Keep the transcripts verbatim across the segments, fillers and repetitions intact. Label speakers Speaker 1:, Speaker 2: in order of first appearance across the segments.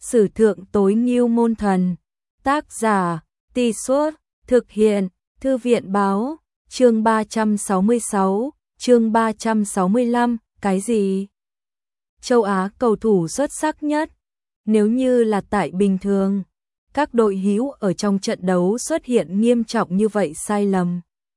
Speaker 1: Sử thượng tối ngưu môn thần. Tác giả, Tì Suốt, thực hiện, Thư viện báo, chương ba trăm sáu mươi sáu, chương ba trăm sáu mươi lăm, cái gì? Châu Á cầu thủ xuất sắc nhất. Nếu như là tại bình thường, các đội hữu ở trong trận đấu xuất hiện nghiêm trọng như vậy sai lầm,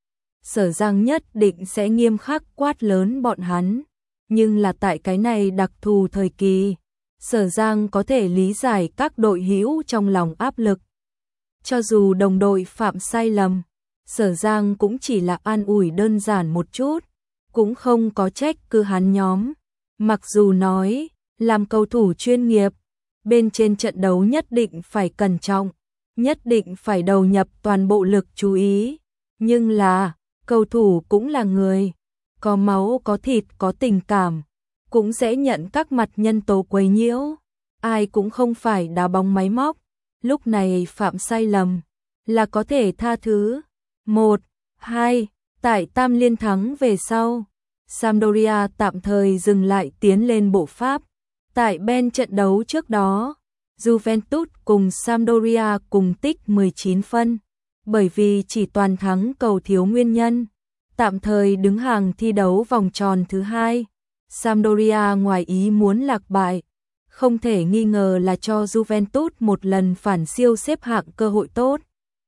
Speaker 1: Sở Giang nhất định sẽ nghiêm khắc quát lớn bọn hắn. Nhưng là tại cái này đặc thù thời kỳ, Sở Giang có thể lý giải các đội hữu trong lòng áp lực. Cho dù đồng đội phạm sai lầm, Sở Giang cũng chỉ là an ủi đơn giản một chút, cũng không có trách cứ hắn nhóm. Mặc dù nói, làm cầu thủ chuyên nghiệp, bên trên trận đấu nhất định phải cẩn trọng, nhất định phải đầu nhập toàn bộ lực chú ý. Nhưng là, cầu thủ cũng là người, có máu có thịt có tình cảm, cũng sẽ nhận các mặt nhân tố quấy nhiễu. Ai cũng không phải đá bóng máy móc, lúc này phạm sai lầm là có thể tha thứ. Một, hai, tại tam liên thắng về sau, Sampdoria tạm thời dừng lại tiến lên bộ Pháp. Tại bên trận đấu trước đó, Juventus cùng Sampdoria cùng tích mười chín phân, bởi vì chỉ toàn thắng cầu thiếu nguyên nhân, tạm thời đứng hàng thi đấu vòng tròn thứ hai. Sampdoria ngoài ý muốn lạc bại, không thể nghi ngờ là cho Juventus một lần phản siêu xếp hạng cơ hội tốt.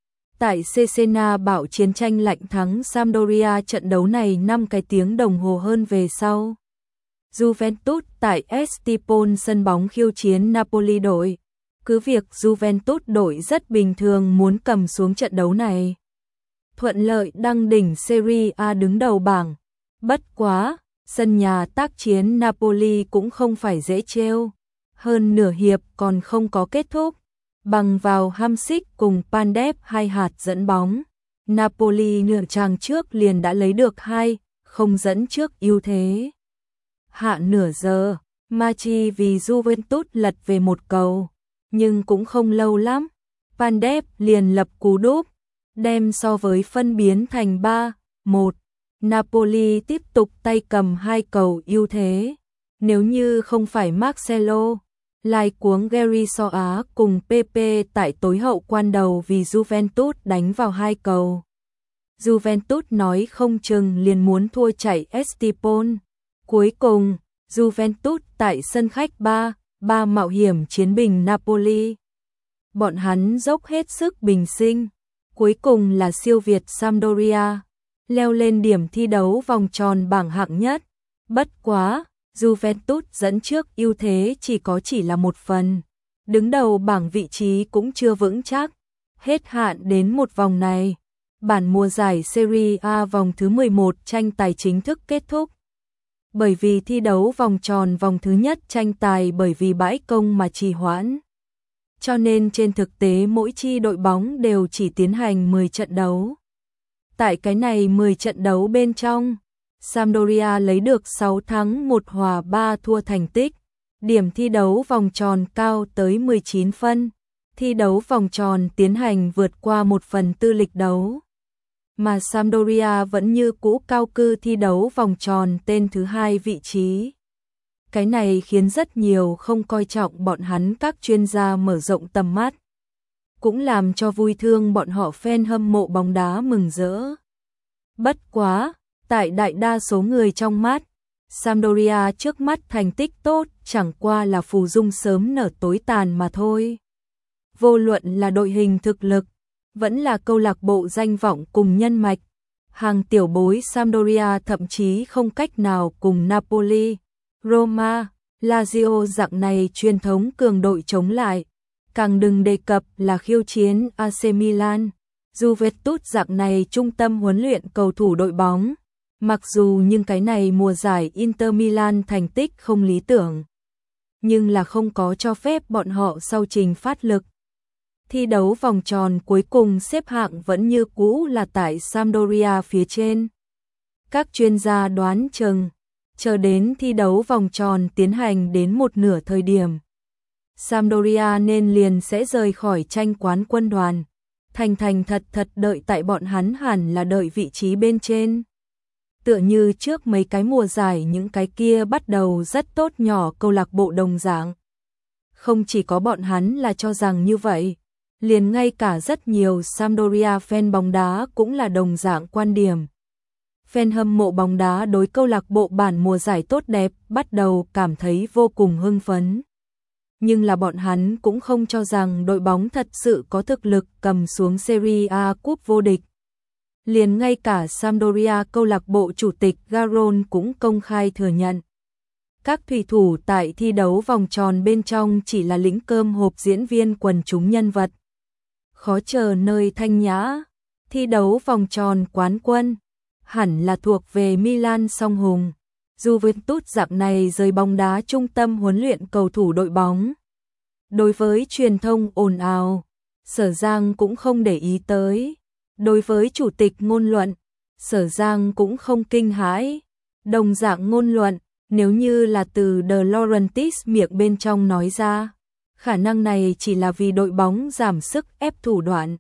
Speaker 1: Tại Cesena bảo chiến tranh lạnh thắng Sampdoria trận đấu này năm cái tiếng đồng hồ hơn về sau. Juventus tại Estipon sân bóng khiêu chiến Napoli đội. Cứ việc Juventus đội rất bình thường muốn cầm xuống trận đấu này, thuận lợi đăng đỉnh Serie A đứng đầu bảng. Bất quá, sân nhà tác chiến Napoli cũng không phải dễ trêu. Hơn nửa hiệp còn không có kết thúc, bằng vào Hamsik cùng Pandev hai hạt dẫn bóng, Napoli nửa chàng trước liền đã lấy được hai không dẫn trước ưu thế. Hạ nửa giờ, Machi vì Juventus lật về một cầu, nhưng cũng không lâu lắm, Pandev liền lập cú đúp, đem so với phân biến thành ba một. Napoli tiếp tục tay cầm hai cầu ưu thế. Nếu như không phải Marcelo, lai cuống Gary Soa cùng Pepe tại tối hậu quan đầu vì Juventus đánh vào hai cầu, Juventus nói không chừng liền muốn thua chạy Estipon. Cuối cùng, Juventus tại sân khách ba ba mạo hiểm chiến bình Napoli. Bọn hắn dốc hết sức bình sinh, cuối cùng là siêu việt Sampdoria, leo lên điểm thi đấu vòng tròn bảng hạng nhất. Bất quá, Juventus dẫn trước ưu thế chỉ có chỉ là một phần, đứng đầu bảng vị trí cũng chưa vững chắc. Hết hạn đến một vòng này, bản mùa giải Serie A vòng thứ mười một tranh tài chính thức kết thúc. Bởi vì thi đấu vòng tròn vòng thứ nhất tranh tài bởi vì bãi công mà trì hoãn, cho nên trên thực tế mỗi chi đội bóng đều chỉ tiến hành mười trận đấu. Tại cái này mười trận đấu bên trong, Sampdoria lấy được sáu thắng một hòa ba thua thành tích, điểm thi đấu vòng tròn cao tới mười chín phân, thi đấu vòng tròn tiến hành vượt qua một phần tư lịch đấu. Mà Sampdoria vẫn như cũ cao cư thi đấu vòng tròn tên thứ hai vị trí. Cái này khiến rất nhiều không coi trọng bọn hắn các chuyên gia mở rộng tầm mắt, cũng làm cho vui thương bọn họ fan hâm mộ bóng đá mừng rỡ. Bất quá, tại đại đa số người trong mắt, Sampdoria trước mắt thành tích tốt chẳng qua là phù dung sớm nở tối tàn mà thôi. Vô luận là đội hình thực lực, vẫn là câu lạc bộ danh vọng cùng nhân mạch, hàng tiểu bối Sampdoria thậm chí không cách nào cùng Napoli, Roma, Lazio dạng này truyền thống cường đội chống lại. Càng đừng đề cập là khiêu chiến a xê Milan, Juventus dạng này trung tâm huấn luyện cầu thủ đội bóng. Mặc dù nhưng cái này mùa giải Inter Milan thành tích không lý tưởng, nhưng là không có cho phép bọn họ sau trình phát lực. Thi đấu vòng tròn cuối cùng xếp hạng vẫn như cũ là tại Sampdoria phía trên. Các chuyên gia đoán chừng, chờ đến thi đấu vòng tròn tiến hành đến một nửa thời điểm, Sampdoria nên liền sẽ rời khỏi tranh quán quân đoàn, thành thành thật thật đợi tại bọn hắn hẳn là đợi vị trí bên trên. Tựa như trước mấy cái mùa giải những cái kia bắt đầu rất tốt nhỏ câu lạc bộ đồng dạng. Không chỉ có bọn hắn là cho rằng như vậy, liền ngay cả rất nhiều Sampdoria fan bóng đá cũng là đồng dạng quan điểm. Fan hâm mộ bóng đá đối câu lạc bộ bản mùa giải tốt đẹp bắt đầu cảm thấy vô cùng hưng phấn. Nhưng là bọn hắn cũng không cho rằng đội bóng thật sự có thực lực cầm xuống Serie A cúp vô địch. Liền ngay cả Sampdoria câu lạc bộ chủ tịch Garon cũng công khai thừa nhận. Các thủy thủ tại thi đấu vòng tròn bên trong chỉ là lĩnh cơm hộp diễn viên quần chúng nhân vật. Khó chờ nơi thanh nhã, thi đấu vòng tròn quán quân, hẳn là thuộc về Milan song hùng. Juventus dạng này rời bóng đá trung tâm huấn luyện cầu thủ đội bóng. Đối với truyền thông ồn ào, Sở Giang cũng không để ý tới. Đối với chủ tịch ngôn luận, Sở Giang cũng không kinh hãi. Đồng dạng ngôn luận, nếu như là từ De Laurentiis miệng bên trong nói ra, khả năng này chỉ là vì đội bóng giảm sức ép thủ đoạn.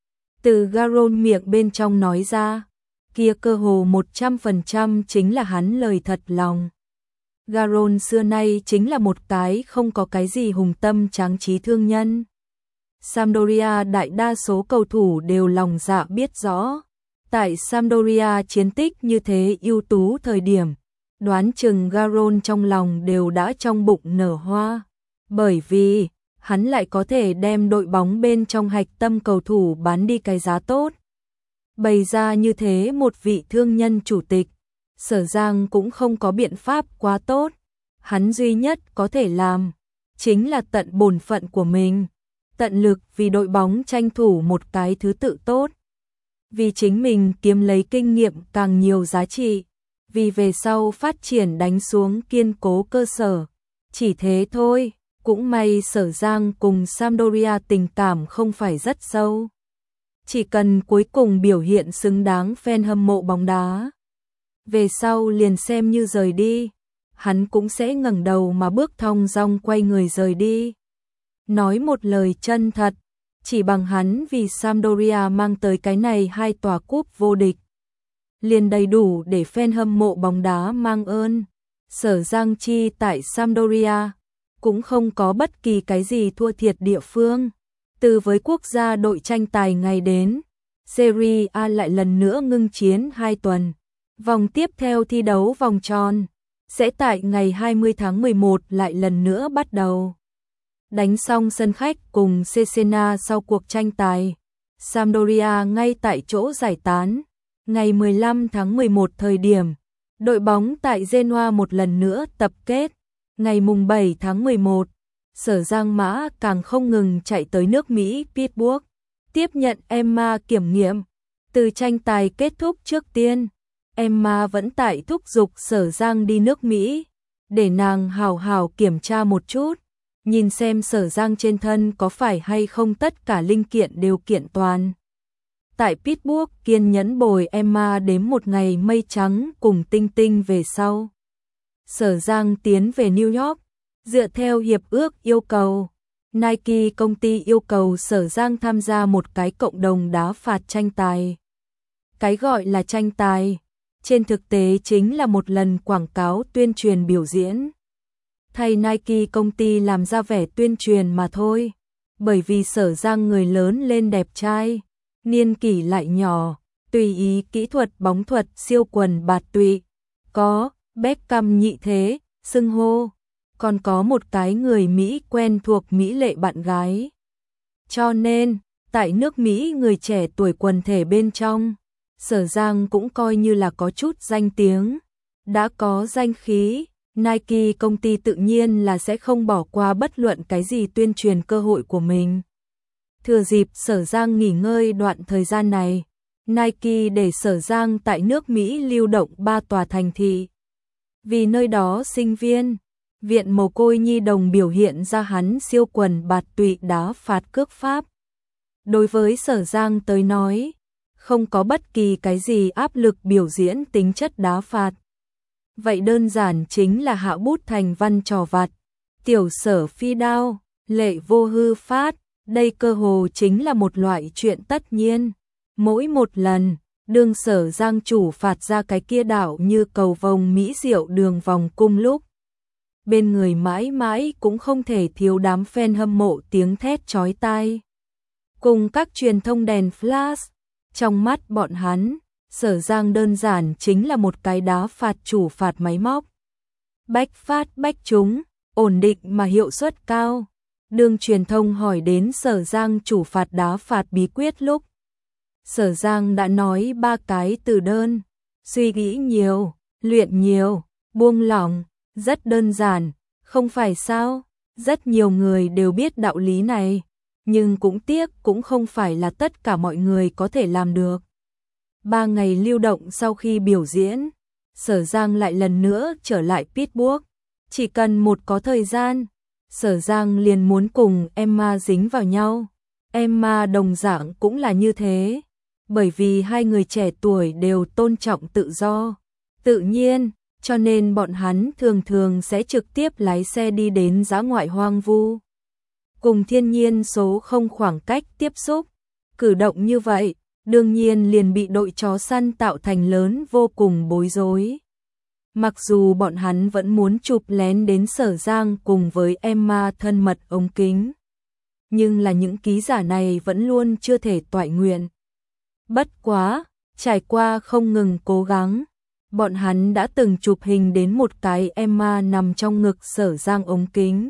Speaker 1: Từ Garon miệng bên trong nói ra, kia cơ hồ một trăm phần trăm chính là hắn lời thật lòng. Garon xưa nay chính là một cái không có cái gì hùng tâm tráng trí thương nhân. Sampdoria đại đa số cầu thủ đều lòng dạ biết rõ. Tại Sampdoria chiến tích như thế ưu tú thời điểm, đoán chừng Garon trong lòng đều đã trong bụng nở hoa. Bởi vì, hắn lại có thể đem đội bóng bên trong hạch tâm cầu thủ bán đi cái giá tốt. Bày ra như thế một vị thương nhân chủ tịch, Sở Giang cũng không có biện pháp quá tốt. Hắn duy nhất có thể làm, chính là tận bổn phận của mình. Tận lực vì đội bóng tranh thủ một cái thứ tự tốt. Vì chính mình kiếm lấy kinh nghiệm càng nhiều giá trị. Vì về sau phát triển đánh xuống kiên cố cơ sở. Chỉ thế thôi, cũng may Sở Giang cùng Sampdoria tình cảm không phải rất sâu. Chỉ cần cuối cùng biểu hiện xứng đáng fan hâm mộ bóng đá. Về sau liền xem như rời đi, hắn cũng sẽ ngẩng đầu mà bước thong dong quay người rời đi. Nói một lời chân thật, chỉ bằng hắn vì Sampdoria mang tới cái này hai tòa cúp vô địch. Liền đầy đủ để fan hâm mộ bóng đá mang ơn. Sở Giang chi tại Sampdoria cũng không có bất kỳ cái gì thua thiệt địa phương. Từ với quốc gia đội tranh tài ngày đến, Serie A lại lần nữa ngưng chiến hai tuần. Vòng tiếp theo thi đấu vòng tròn sẽ tại ngày hai mươi tháng mười một lại lần nữa bắt đầu. Đánh xong sân khách cùng Cesena sau cuộc tranh tài, Sampdoria ngay tại chỗ giải tán. Ngày mười lăm tháng mười một thời điểm, đội bóng tại Genoa một lần nữa tập kết. Ngày mùng bảy tháng mười một, Sở Giang Mã càng không ngừng chạy tới nước Mỹ Pittsburgh, tiếp nhận Emma kiểm nghiệm. Từ tranh tài kết thúc trước tiên, Emma vẫn tại thúc giục Sở Giang đi nước Mỹ, để nàng hào hào kiểm tra một chút, nhìn xem Sở Giang trên thân có phải hay không tất cả linh kiện đều kiện toàn. Tại Pittsburgh kiên nhẫn bồi Emma đến một ngày mây trắng cùng tinh tinh về sau. Sở Giang tiến về New York, dựa theo hiệp ước yêu cầu, Nike công ty yêu cầu Sở Giang tham gia một cái cộng đồng đá phạt tranh tài. Cái gọi là tranh tài, trên thực tế chính là một lần quảng cáo tuyên truyền biểu diễn. Thay Nike công ty làm ra vẻ tuyên truyền mà thôi, bởi vì Sở Giang người lớn lên đẹp trai, niên kỷ lại nhỏ, tùy ý kỹ thuật bóng thuật siêu quần bạt tụy, có Beckham nhị thế, xưng hô, còn có một cái người Mỹ quen thuộc mỹ lệ bạn gái. Cho nên, tại nước Mỹ người trẻ tuổi quần thể bên trong, Sở Giang cũng coi như là có chút danh tiếng, đã có danh khí, Nike công ty tự nhiên là sẽ không bỏ qua bất luận cái gì tuyên truyền cơ hội của mình. Thừa dịp Sở Giang nghỉ ngơi đoạn thời gian này, Nike để Sở Giang tại nước Mỹ lưu động ba tòa thành thị. Vì nơi đó sinh viên, viện mồ côi nhi đồng biểu hiện ra hắn siêu quần bạt tụy đá phạt cước pháp. Đối với Sở Giang tới nói, không có bất kỳ cái gì áp lực biểu diễn tính chất đá phạt. Vậy đơn giản chính là hạ bút thành văn trò vặt, tiểu sở phi đao, lệ vô hư phát, đây cơ hồ chính là một loại chuyện tất nhiên. Mỗi một lần, đương Sở Giang chủ phạt ra cái kia đảo như cầu vồng mỹ diệu đường vòng cung lúc bên người mãi mãi cũng không thể thiếu đám fan hâm mộ tiếng thét chói tai. Cùng các truyền thông đèn flash, trong mắt bọn hắn, Sở Giang đơn giản chính là một cái đá phạt chủ phạt máy móc. Bách phát bách trúng, ổn định mà hiệu suất cao. Đương truyền thông hỏi đến Sở Giang chủ phạt đá phạt bí quyết lúc, Sở Giang đã nói ba cái từ đơn: suy nghĩ nhiều, luyện nhiều, buông lỏng. Rất đơn giản, không phải sao? Rất nhiều người đều biết đạo lý này, nhưng cũng tiếc cũng không phải là tất cả mọi người có thể làm được. Ba ngày lưu động sau khi biểu diễn, Sở Giang lại lần nữa trở lại Pittsburgh. Chỉ cần một có thời gian, Sở Giang liền muốn cùng Emma dính vào nhau. Emma đồng dạng cũng là như thế, bởi vì hai người trẻ tuổi đều tôn trọng tự do, tự nhiên, cho nên bọn hắn thường thường sẽ trực tiếp lái xe đi đến dã ngoại hoang vu, cùng thiên nhiên số không khoảng cách tiếp xúc. Cử động như vậy, đương nhiên liền bị đội chó săn tạo thành lớn vô cùng bối rối. Mặc dù bọn hắn vẫn muốn chụp lén đến Sở Giang cùng với Emma thân mật ống kính, nhưng là những ký giả này vẫn luôn chưa thể toại nguyện. Bất quá, trải qua không ngừng cố gắng, bọn hắn đã từng chụp hình đến một cái Emma nằm trong ngực Sở Giang ống kính.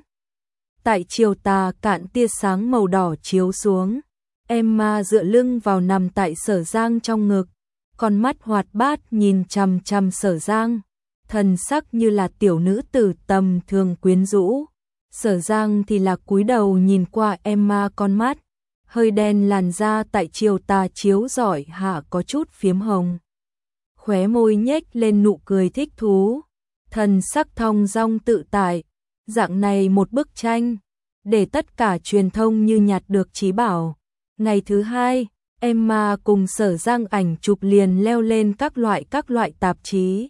Speaker 1: Tại chiều tà cạn tia sáng màu đỏ chiếu xuống, Emma dựa lưng vào nằm tại Sở Giang trong ngực, con mắt hoạt bát nhìn chằm chằm Sở Giang, thần sắc như là tiểu nữ tử tầm thường quyến rũ. Sở Giang thì là cúi đầu nhìn qua Emma, con mắt hơi đen, làn da tại chiều tà chiếu rọi hạ có chút phiếm hồng. Khóe môi nhếch lên nụ cười thích thú, thần sắc thong dong tự tại. Dạng này một bức tranh, để tất cả truyền thông như nhặt được trí bảo. Ngày thứ hai, Emma cùng Sở Giang ảnh chụp liền leo lên các loại các loại tạp chí,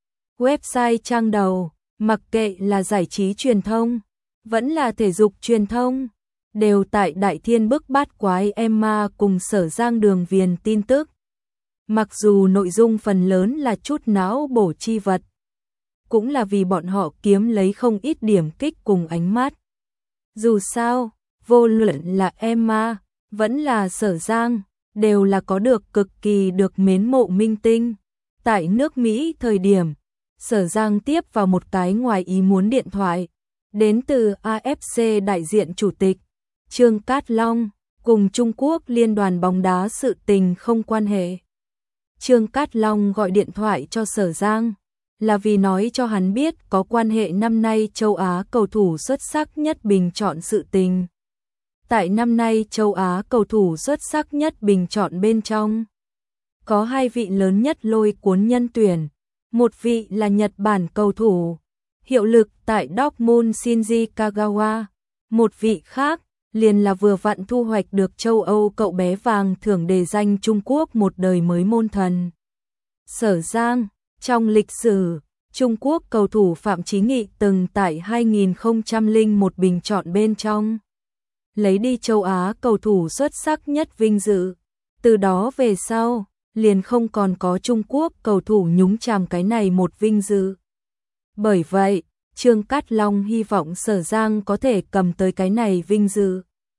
Speaker 1: website trang đầu, mặc kệ là giải trí truyền thông, vẫn là thể dục truyền thông, đều tại đại thiên bức bát quái Emma cùng Sở Giang đường viền tin tức. Mặc dù nội dung phần lớn là chút não bổ chi vật, cũng là vì bọn họ kiếm lấy không ít điểm kích cùng ánh mắt. Dù sao, vô luận là Emma, vẫn là Sở Giang, đều là có được cực kỳ được mến mộ minh tinh. Tại nước Mỹ thời điểm, Sở Giang tiếp vào một cái ngoài ý muốn điện thoại, đến từ a ép xê đại diện chủ tịch Trương Cát Long, cùng Trung Quốc liên đoàn bóng đá sự tình không quan hệ. Trương Cát Long gọi điện thoại cho Sở Giang, là vì nói cho hắn biết có quan hệ năm nay châu Á cầu thủ xuất sắc nhất bình chọn sự tình. Tại năm nay châu Á cầu thủ xuất sắc nhất bình chọn bên trong, có hai vị lớn nhất lôi cuốn nhân tuyển. Một vị là Nhật Bản cầu thủ, hiệu lực tại Dortmund Shinji Kagawa. Một vị khác, liền là vừa vặn thu hoạch được châu Âu cậu bé vàng thưởng đề danh Trung Quốc một đời mới môn thần. Sở Giang, trong lịch sử, Trung Quốc cầu thủ Phạm Chí Nghị từng tại hai nghìn không trăm lẻ một bình chọn bên trong, lấy đi châu Á cầu thủ xuất sắc nhất vinh dự. Từ đó về sau, liền không còn có Trung Quốc cầu thủ nhúng chàm cái này một vinh dự. Bởi vậy, Trương Cát Long hy vọng Sở Giang có thể cầm tới cái này vinh dự.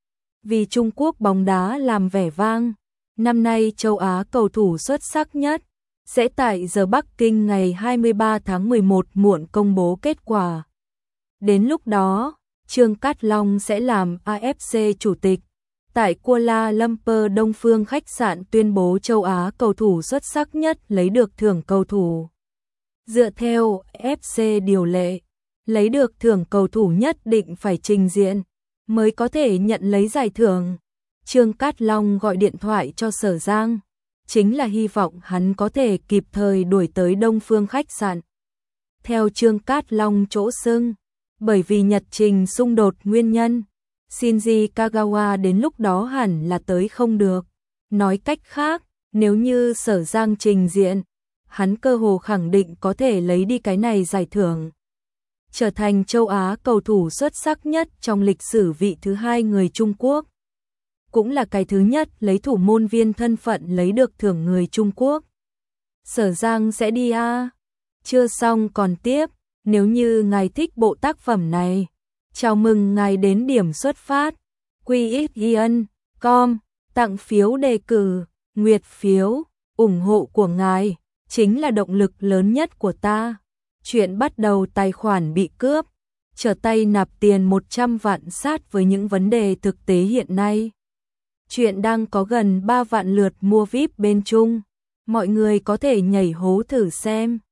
Speaker 1: Vì Trung Quốc bóng đá làm vẻ vang, năm nay châu Á cầu thủ xuất sắc nhất sẽ tại giờ Bắc Kinh ngày hai mươi ba tháng mười một muộn công bố kết quả. Đến lúc đó, Trương Cát Long sẽ làm a ép xê chủ tịch, tại Kuala Lumpur Đông Phương khách sạn tuyên bố châu Á cầu thủ xuất sắc nhất lấy được thưởng cầu thủ. Dựa theo a ép xê điều lệ, lấy được thưởng cầu thủ nhất định phải trình diện mới có thể nhận lấy giải thưởng. Trương Cát Long gọi điện thoại cho Sở Giang, chính là hy vọng hắn có thể kịp thời đuổi tới Đông Phương khách sạn. Theo Trương Cát Long chỗ xưng, bởi vì nhật trình xung đột nguyên nhân, Shinji Kagawa đến lúc đó hẳn là tới không được. Nói cách khác, nếu như Sở Giang trình diện, hắn cơ hồ khẳng định có thể lấy đi cái này giải thưởng, trở thành châu Á cầu thủ xuất sắc nhất trong lịch sử vị thứ hai người Trung Quốc. Cũng là cái thứ nhất lấy thủ môn viên thân phận lấy được thưởng người Trung Quốc. Sở Giang sẽ đi à? Chưa xong còn tiếp. Nếu như ngài thích bộ tác phẩm này, chào mừng ngài đến điểm xuất phát qixian chấm com tặng phiếu đề cử, nguyệt phiếu, ủng hộ của ngài chính là động lực lớn nhất của ta. Chuyện bắt đầu tài khoản bị cướp, trở tay nạp tiền một trăm vạn sát với những vấn đề thực tế hiện nay. Chuyện đang có gần ba vạn lượt mua vi ai pi bên Trung, mọi người có thể nhảy hố thử xem.